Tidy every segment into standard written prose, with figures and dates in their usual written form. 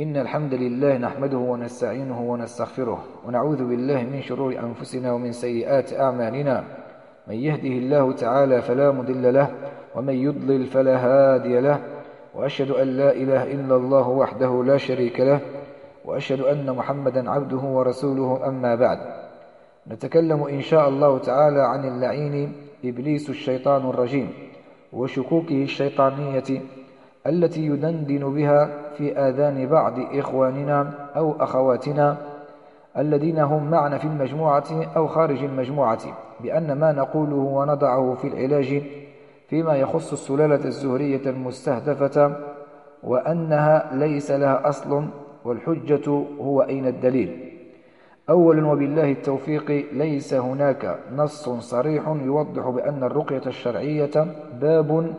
إن الحمد لله نحمده ونستعينه ونستغفره ونعوذ بالله من شرور أنفسنا ومن سيئات أعمالنا. من يهده الله تعالى فلا مضل له ومن يضلل فلا هادي له، وأشهد أن لا إله إلا الله وحده لا شريك له، وأشهد أن محمدا عبده ورسوله. أما بعد، نتكلم إن شاء الله تعالى عن اللعين إبليس الشيطان الرجيم وشكوكه الشيطانية التي يدندن بها في آذان بعض إخواننا أو أخواتنا الذين هم معنا في المجموعة أو خارج المجموعة، بأن ما نقوله ونضعه في العلاج فيما يخص السلالة الزهرية المستهدفة وأنها ليس لها أصل، والحجة هو أين الدليل؟ أولا، وبالله التوفيق، ليس هناك نص صريح يوضح بأن الرقية الشرعية باب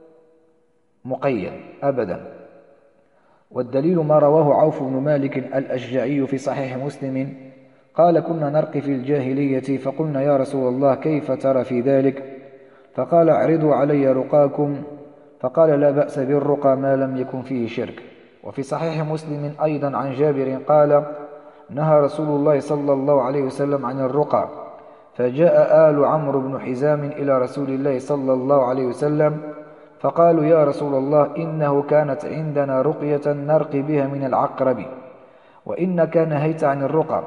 مقيد أبدا، والدليل ما رواه عوف بن مالك الأشجعي في صحيح مسلم قال: كنا نرقي في الجاهلية فقلنا يا رسول الله كيف ترى في ذلك؟ فقال: اعرضوا علي رقاكم، فقال: لا بأس بالرقى ما لم يكن فيه شرك. وفي صحيح مسلم أيضا عن جابر قال: نهى رسول الله صلى الله عليه وسلم عن الرقى، فجاء آل عمرو بن حزام إلى رسول الله صلى الله عليه وسلم فقالوا: يا رسول الله، إنه كانت عندنا رقية نرقي بها من العقرب، وإنك نهيت عن الرقى.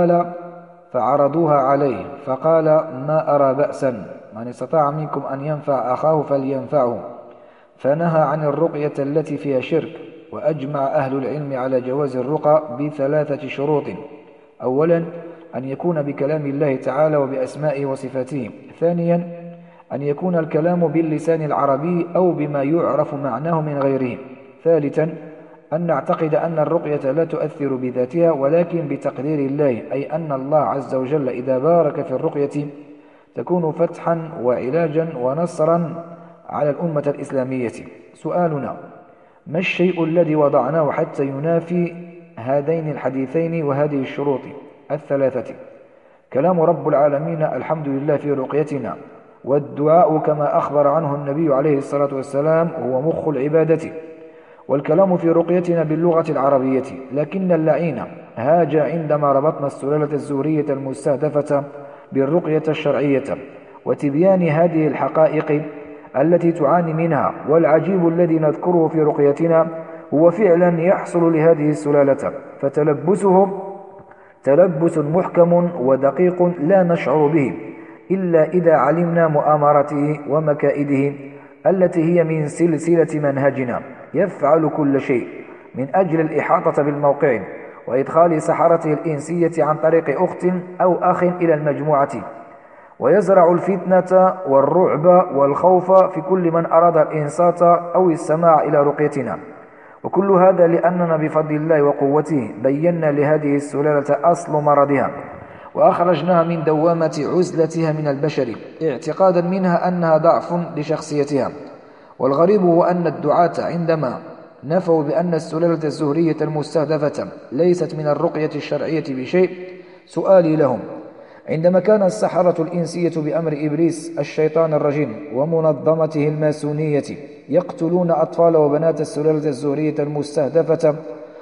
فعرضوها عليه فقال: ما أرى بأسا، من استطاع منكم أن ينفع أخاه فلينفعه. فنهى عن الرقية التي فيها شرك. وأجمع أهل العلم على جواز الرقى ب3 شروط: أولا، أن يكون بكلام الله تعالى وبأسمائه وصفاته. ثانيا، أن يكون الكلام باللسان العربي أو بما يعرف معناه من غيره. ثالثا، أن نعتقد أن الرقية لا تؤثر بذاتها ولكن بتقدير الله، أي أن الله عز وجل إذا بارك في الرقية تكون فتحا وعلاجا ونصرا على الأمة الإسلامية. سؤالنا: ما الشيء الذي وضعناه حتى ينافي هذين الحديثين وهذه الشروط 3؟ كلام رب العالمين الحمد لله في رقيتنا، والدعاء كما أخبر عنه النبي عليه الصلاة والسلام هو مخ العبادة، والكلام في رقيتنا باللغة العربية. لكن اللعين هاج عندما ربطنا السلالة الزهرية المستهدفة بالرقية الشرعية وتبيان هذه الحقائق التي تعاني منها. والعجيب الذي نذكره في رقيتنا هو فعلا يحصل لهذه السلالة، فتلبسهم تلبس محكم ودقيق لا نشعر به إلا إذا علمنا مؤامرته ومكائده التي هي من سلسلة منهجنا. يفعل كل شيء من أجل الإحاطة بالموقع وإدخال سحرته الإنسية عن طريق أخت أو أخ إلى المجموعة، ويزرع الفتنة والرعب والخوف في كل من أراد الإنصات أو السماع إلى رقيتنا. وكل هذا لأننا بفضل الله وقوته بينا لهذه السلالة أصل مرضها وأخرجناها من دوامة عزلتها من البشر اعتقادا منها أنها ضعف لشخصيتها. والغريب هو أن الدعاة عندما نفوا بأن السلالة الزهرية المستهدفة ليست من الرقية الشرعية بشيء، سؤالي لهم: عندما كان السحرة الإنسية بأمر إبليس الشيطان الرجيم ومنظمته الماسونية يقتلون أطفال وبنات السلالة الزهرية المستهدفة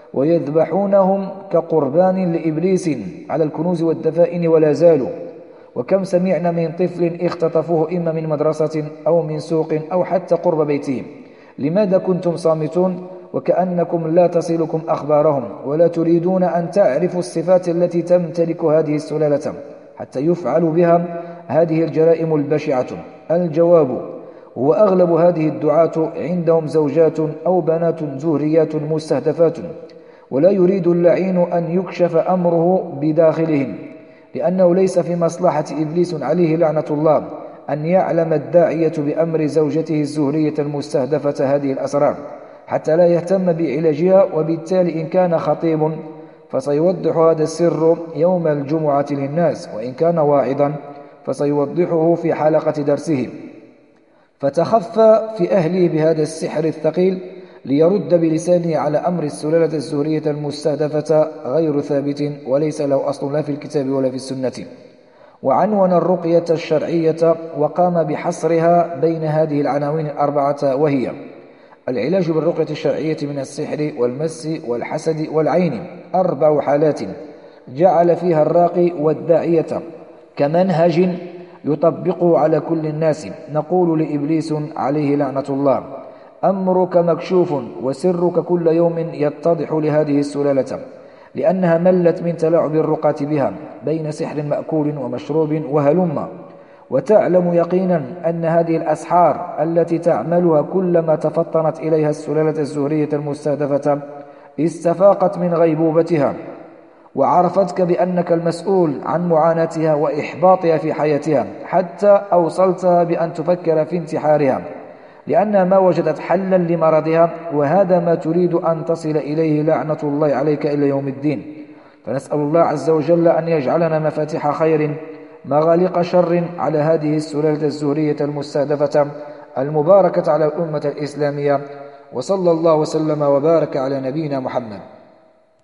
ويذبحونهم كقربان لإبليس على الكنوز والدفائن ولا زالوا، وكم سمعنا من طفل اختطفوه إما من مدرسة أو من سوق أو حتى قرب بيتهم. لماذا كنتم صامتون وكأنكم لا تصلكم أخبارهم ولا تريدون أن تعرفوا الصفات التي تمتلك هذه السلالة حتى يفعل بها هذه الجرائم البشعة؟ الجواب هو أغلب هذه الدعاة عندهم زوجات أو بنات زهريات مستهدفات، ولا يريد اللعين أن يكشف أمره بداخلهم، لأنه ليس في مصلحة إبليس عليه لعنة الله أن يعلم الداعية بأمر زوجته الزهرية المستهدفة هذه الأسرار حتى لا يهتم بعلاجها. وبالتالي إن كان خطيب فسيوضح هذا السر يوم الجمعة للناس، وإن كان واعظا فسيوضحه في حلقة درسه. فتخفى في أهله بهذا السحر الثقيل ليرد بلسانه على أمر السلالة الزهرية المستهدفة غير ثابت وليس له أصل لا في الكتاب ولا في السنة. وعنون الرقية الشرعية وقام بحصرها بين هذه العناوين 4، وهي: العلاج بالرقية الشرعية من السحر والمس والحسد والعين 4 حالات جعل فيها الراقي والداعية كمنهج يطبقه على كل الناس. نقول لإبليس عليه لعنة الله: أمرك مكشوف وسرك كل يوم يتضح لهذه السلالة، لأنها ملت من تلاعب الرقاة بها بين سحر مأكول ومشروب وهلم، وتعلم يقينا أن هذه الأسحار التي تعملها كلما تفطنت إليها السلالة الزهرية المستهدفة استفاقت من غيبوبتها وعرفتك بأنك المسؤول عن معاناتها وإحباطها في حياتها، حتى أوصلتها بأن تفكر في انتحارها لأنها ما وجدت حلا لمرضها، وهذا ما تريد أن تصل إليه لعنة الله عليك إلى يوم الدين. فنسأل الله عز وجل أن يجعلنا مفاتيح خير مغاليق شر على هذه السلالة الزهرية المستهدفة المباركة على الأمة الإسلامية. وصلى الله وسلم وبارك على نبينا محمد.